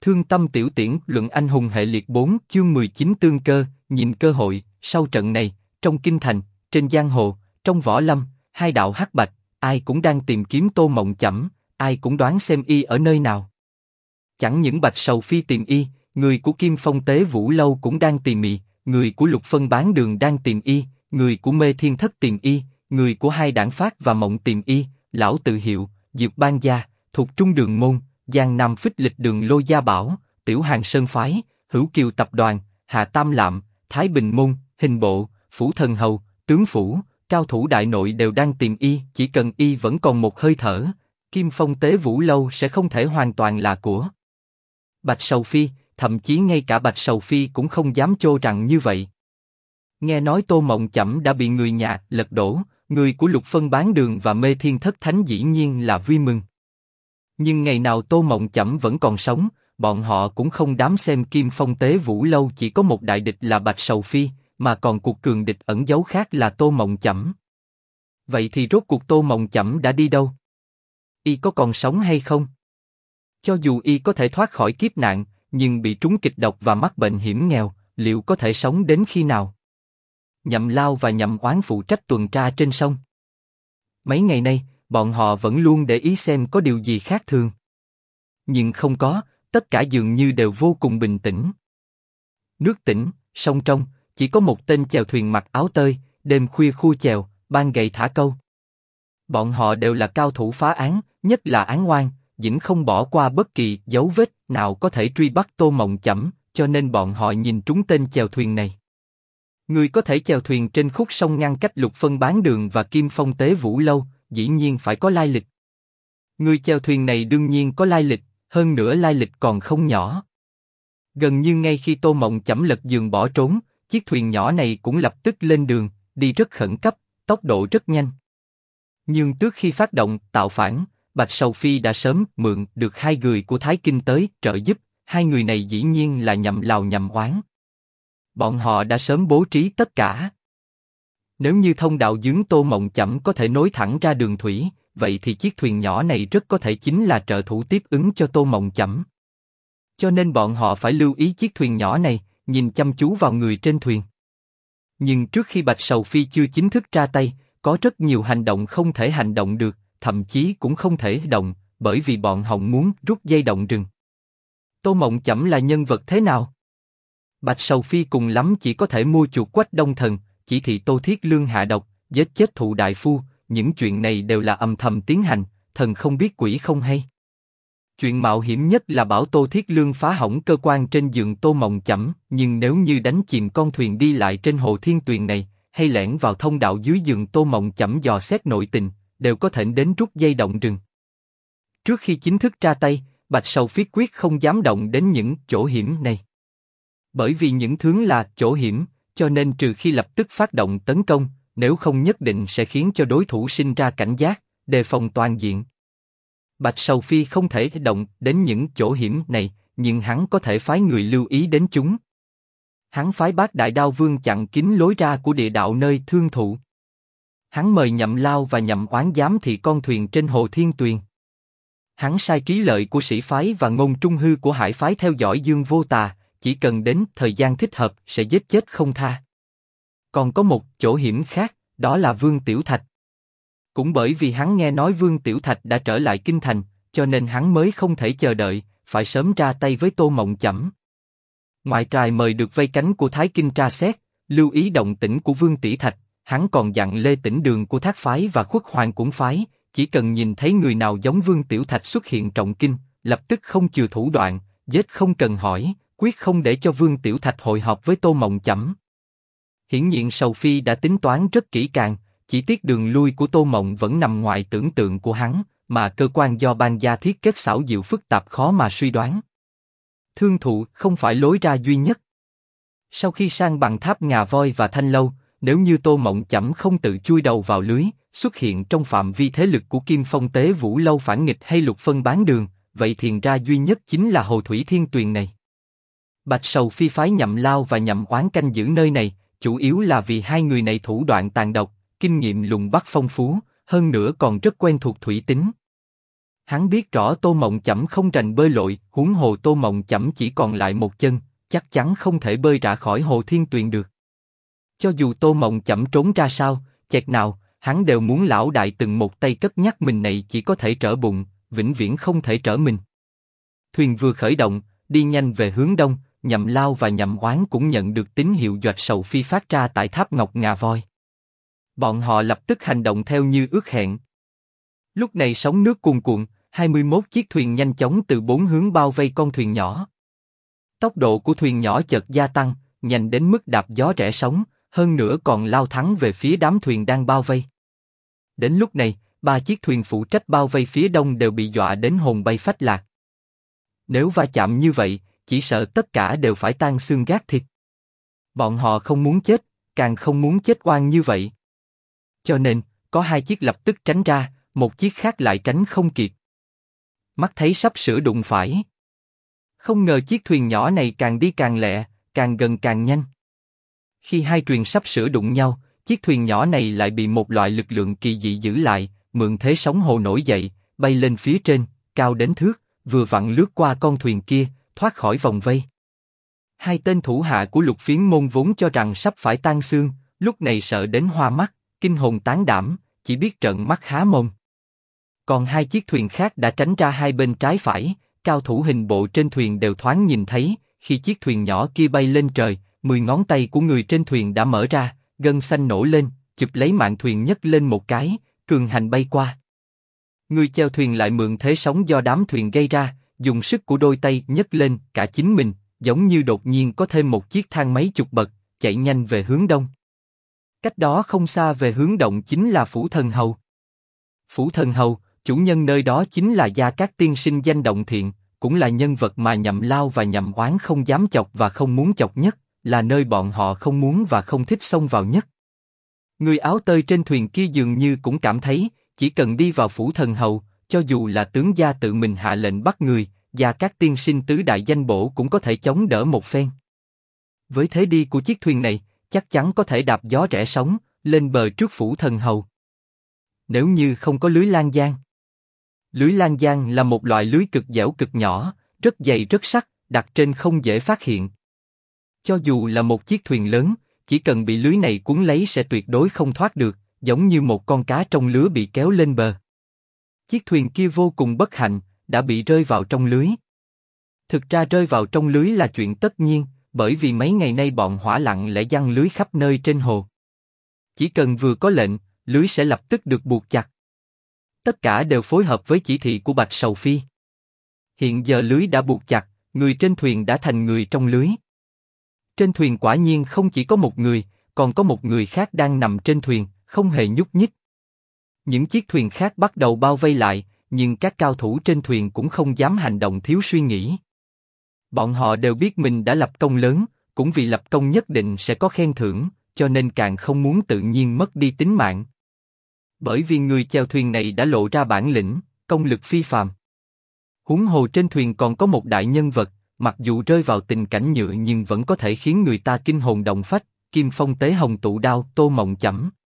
Thương tâm tiểu tiễn luận anh hùng hệ liệt 4 chương 19 tương cơ, nhìn cơ hội. Sau trận này, trong kinh thành, trên giang hồ, trong võ lâm, hai đạo hắc bạch, ai cũng đang tìm kiếm Tô Mộng Chẩm, ai cũng đoán xem y ở nơi nào. Chẳng những Bạch Sầu Phi tìm y, người của Kim Phong Tế Vũ Lâu cũng đang tìm y, người của Lục Phân Bán Đường đang tìm y, người của Mê Thiên Thất tìm y, người của hai đảng Phát và Mộng tìm y, Lão Tự Hiệu, Dược Ban Gia, Thuộc Trung Đường Môn, Giang Nam Phích Lịch Đường Lôi Gia Bảo, Tiểu Hàng Sơn Phái, Hữu Kiều Tập Đoàn, Hạ Tam Lạm, Thái Bình Môn, Hình Bộ, Phủ Thần Hầu, Tướng Phủ, cao thủ đại nội đều đang tìm y. Chỉ cần y vẫn còn một hơi thở, Kim Phong Tế Vũ Lâu sẽ không thể hoàn toàn là của Bạch Sầu Phi. Thậm chí ngay cả Bạch Sầu Phi cũng không dám chô rằng như vậy. Nghe nói Tô Mộng Chẩm đã bị người nhà lật đổ, người của Lục Phân Bán Đường và Mê Thiên Thất Thánh dĩ nhiên là vui mừng. Nhưng ngày nào Tô Mộng Chẩm vẫn còn sống, bọn họ cũng không dám xem Kim Phong Tế Vũ Lâu chỉ có một đại địch là Bạch Sầu Phi, mà còn cuộc cường địch ẩn giấu khác là Tô Mộng Chẩm. Vậy thì rốt cuộc Tô Mộng Chẩm đã đi đâu? Y có còn sống hay không? Cho dù y có thể thoát khỏi kiếp nạn, nhưng bị trúng kịch độc và mắc bệnh hiểm nghèo, liệu có thể sống đến khi nào? Nhậm Lao và Nhậm Oán phụ trách tuần tra trên sông. Mấy ngày nay, bọn họ vẫn luôn để ý xem có điều gì khác thường. Nhưng không có, tất cả dường như đều vô cùng bình tĩnh. Nước tĩnh, sông trong, chỉ có một tên chèo thuyền mặc áo tơi, đêm khuya khu chèo, ban ngày thả câu. Bọn họ đều là cao thủ phá án, nhất là án oan, vĩnh không bỏ qua bất kỳ dấu vết nào có thể truy bắt Tô Mộng Chẩm, cho nên bọn họ nhìn trúng tên chèo thuyền này. Người có thể chèo thuyền trên khúc sông ngăn cách Lục Phân Bán Đường và Kim Phong Tế Vũ Lâu, dĩ nhiên phải có lai lịch. Người chèo thuyền này đương nhiên có lai lịch, hơn nữa lai lịch còn không nhỏ. Gần như ngay khi Tô Mộng Chẩm lật giường bỏ trốn, chiếc thuyền nhỏ này cũng lập tức lên đường, đi rất khẩn cấp, tốc độ rất nhanh. Nhưng trước khi phát động tạo phản, Bạch Sầu Phi đã sớm mượn được hai người của Thái Kinh tới trợ giúp. Hai người này dĩ nhiên là Nhậm Lào Nhậm Oán. Bọn họ đã sớm bố trí tất cả. Nếu như thông đạo dướng Tô Mộng Chẩm có thể nối thẳng ra đường thủy, vậy thì chiếc thuyền nhỏ này rất có thể chính là trợ thủ tiếp ứng cho Tô Mộng Chẩm. Cho nên bọn họ phải lưu ý chiếc thuyền nhỏ này, nhìn chăm chú vào người trên thuyền. Nhưng trước khi Bạch Sầu Phi chưa chính thức ra tay, có rất nhiều hành động không thể hành động được, thậm chí cũng không thể động, bởi vì bọn họ muốn rút dây động rừng. Tô Mộng Chẩm là nhân vật thế nào? Bạch Sầu Phi cùng lắm chỉ có thể mua chuộc Quách Đông Thần, chỉ thị Tô Thiết Lương hạ độc, giết chết Thụ đại phu, những chuyện này đều là âm thầm tiến hành, thần không biết quỷ không hay. Chuyện mạo hiểm nhất là bảo Tô Thiết Lương phá hỏng cơ quan trên giường Tô Mộng Chẩm, nhưng nếu như đánh chìm con thuyền đi lại trên hồ Thiên Tuyền này, hay lẻn vào thông đạo dưới giường Tô Mộng Chẩm dò xét nội tình, đều có thể đến rút dây động rừng. Trước khi chính thức ra tay, Bạch Sầu Phi quyết không dám động đến những chỗ hiểm này. Bởi vì những thứ là chỗ hiểm, cho nên trừ khi lập tức phát động tấn công, nếu không nhất định sẽ khiến cho đối thủ sinh ra cảnh giác, đề phòng toàn diện. Bạch Sầu Phi không thể động đến những chỗ hiểm này, nhưng hắn có thể phái người lưu ý đến chúng. Hắn phái Bát Đại Đao Vương chặn kín lối ra của địa đạo nơi thương thụ. Hắn mời Nhậm Lao và Nhậm Oán giám thị con thuyền trên hồ Thiên Tuyền. Hắn sai Trí Lợi của Sĩ phái và Ngôn Trung Hư của Hải phái theo dõi Dương Vô Tà, chỉ cần đến thời gian thích hợp sẽ giết chết không tha. Còn có một chỗ hiểm khác, đó là Vương Tiểu Thạch. Cũng bởi vì hắn nghe nói Vương Tiểu Thạch đã trở lại kinh thành, cho nên hắn mới không thể chờ đợi, phải sớm ra tay với Tô Mộng Chẩm. Ngoại trài mời được vây cánh của Thái Kinh tra xét, lưu ý động tĩnh của Vương Tiểu Thạch, hắn còn dặn Lê Tĩnh Đường của Thác phái và Khuất Hoàng cũng phái, chỉ cần nhìn thấy người nào giống Vương Tiểu Thạch xuất hiện trọng kinh, lập tức không chừa thủ đoạn, giết không cần hỏi, quyết không để cho Vương Tiểu Thạch hội họp với Tô Mộng Chẩm. Hiển nhiên Sầu Phi đã tính toán rất kỹ càng, chỉ tiếc đường lui của Tô Mộng vẫn nằm ngoài tưởng tượng của hắn, mà cơ quan do Ban Gia thiết kết xảo diệu phức tạp khó mà suy đoán. Thương thụ không phải lối ra duy nhất. Sau khi sang bằng tháp Ngà Voi và Thanh Lâu, nếu như Tô Mộng Chẩm không tự chui đầu vào lưới, xuất hiện trong phạm vi thế lực của Kim Phong Tế Vũ Lâu phản nghịch hay Lục Phân Bán Đường, vậy thiền ra duy nhất chính là hồ thủy Thiên Tuyền này. Bạch Sầu Phi phái Nhậm Lao và Nhậm Oán canh giữ nơi này, chủ yếu là vì hai người này thủ đoạn tàn độc, kinh nghiệm lùng bắt phong phú, hơn nữa còn rất quen thuộc thủy tính. Hắn biết rõ Tô Mộng Chẩm không rành bơi lội, huống hồ Tô Mộng Chẩm chỉ còn lại một chân, chắc chắn không thể bơi ra khỏi hồ thiên tuyền được. Cho dù Tô Mộng Chẩm trốn ra sao, chẹt nào, hắn đều muốn lão đại từng một tay cất nhắc mình này chỉ có thể trở bụng, vĩnh viễn không thể trở mình. Thuyền vừa khởi động, đi nhanh về hướng đông, Nhậm Lao và Nhậm Oán cũng nhận được tín hiệu doạch sầu phi phát ra tại tháp Ngọc Ngà Voi. Bọn họ lập tức hành động theo như ước hẹn. Lúc này sóng nước cuồn cuộn, 21 chiếc thuyền nhanh chóng từ bốn hướng bao vây con thuyền nhỏ. Tốc độ của thuyền nhỏ chợt gia tăng, nhanh đến mức đạp gió rẽ sóng, hơn nữa còn lao thẳng về phía đám thuyền đang bao vây. Đến lúc này, ba chiếc thuyền phụ trách bao vây phía đông đều bị dọa đến hồn bay phách lạc. Nếu va chạm như vậy, chỉ sợ tất cả đều phải tan xương gác thịt. Bọn họ không muốn chết, càng không muốn chết oan như vậy. Cho nên, có hai chiếc lập tức tránh ra, một chiếc khác lại tránh không kịp. Mắt thấy sắp sửa đụng phải. Không ngờ chiếc thuyền nhỏ này càng đi càng lẹ, càng gần càng nhanh. Khi hai thuyền sắp sửa đụng nhau, chiếc thuyền nhỏ này lại bị một loại lực lượng kỳ dị giữ lại, mượn thế sóng hồ nổi dậy, bay lên phía trên, cao đến thước, vừa vặn lướt qua con thuyền kia, thoát khỏi vòng vây. Hai tên thủ hạ của Lục Phiến Môn vốn cho rằng sắp phải tan xương, lúc này sợ đến hoa mắt, kinh hồn tán đảm, chỉ biết trợn mắt há mồm. Còn hai chiếc thuyền khác đã tránh ra hai bên trái phải, cao thủ hình bộ trên thuyền đều thoáng nhìn thấy, khi chiếc thuyền nhỏ kia bay lên trời, 10 ngón tay của người trên thuyền đã mở ra, gân xanh nổ lên, chụp lấy mạn thuyền nhấc lên một cái, cường hành bay qua. Người chèo thuyền lại mượn thế sóng do đám thuyền gây ra, dùng sức của đôi tay nhấc lên cả chính mình, giống như đột nhiên có thêm một chiếc thang mấy chục bậc, chạy nhanh về hướng đông. Cách đó không xa về hướng đông chính là Phủ Thần Hầu. Phủ Thần Hầu, chủ nhân nơi đó chính là Gia Cát tiên sinh danh động thiện, cũng là nhân vật mà Nhậm Lao và Nhậm Oán không dám chọc và không muốn chọc nhất, là nơi bọn họ không muốn và không thích xông vào nhất. Người áo tơi trên thuyền kia dường như cũng cảm thấy, chỉ cần đi vào Phủ Thần Hầu, cho dù là tướng gia tự mình hạ lệnh bắt người, Gia Cát tiên sinh tứ đại danh bổ cũng có thể chống đỡ một phen. Với thế đi của chiếc thuyền này, chắc chắn có thể đạp gió rẽ sóng, lên bờ trước Phủ Thần Hầu. Nếu như không có lưới lan giang. Lưới lan giang là một loại lưới cực dẻo cực nhỏ, rất dày rất sắc, đặt trên không dễ phát hiện. Cho dù là một chiếc thuyền lớn, chỉ cần bị lưới này cuốn lấy sẽ tuyệt đối không thoát được, giống như một con cá trong lưới bị kéo lên bờ. Chiếc thuyền kia vô cùng bất hạnh, đã bị rơi vào trong lưới. Thực ra rơi vào trong lưới là chuyện tất nhiên, bởi vì mấy ngày nay bọn hỏa lặng lẽ giăng lưới khắp nơi trên hồ. Chỉ cần vừa có lệnh, lưới sẽ lập tức được buộc chặt. Tất cả đều phối hợp với chỉ thị của Bạch Sầu Phi. Hiện giờ lưới đã buộc chặt, người trên thuyền đã thành người trong lưới. Trên thuyền quả nhiên không chỉ có một người, còn có một người khác đang nằm trên thuyền, không hề nhúc nhích. Những chiếc thuyền khác bắt đầu bao vây lại, nhưng các cao thủ trên thuyền cũng không dám hành động thiếu suy nghĩ. Bọn họ đều biết mình đã lập công lớn, cũng vì lập công nhất định sẽ có khen thưởng, cho nên càng không muốn tự nhiên mất đi tính mạng. Bởi vì người chèo thuyền này đã lộ ra bản lĩnh, công lực phi phàm. Huống hồ trên thuyền còn có một đại nhân vật, mặc dù rơi vào tình cảnh nhựa nhưng vẫn có thể khiến người ta kinh hồn động phách, Kim Phong Tế Hồng Tụ Đao, Tô Mộng Chẩm.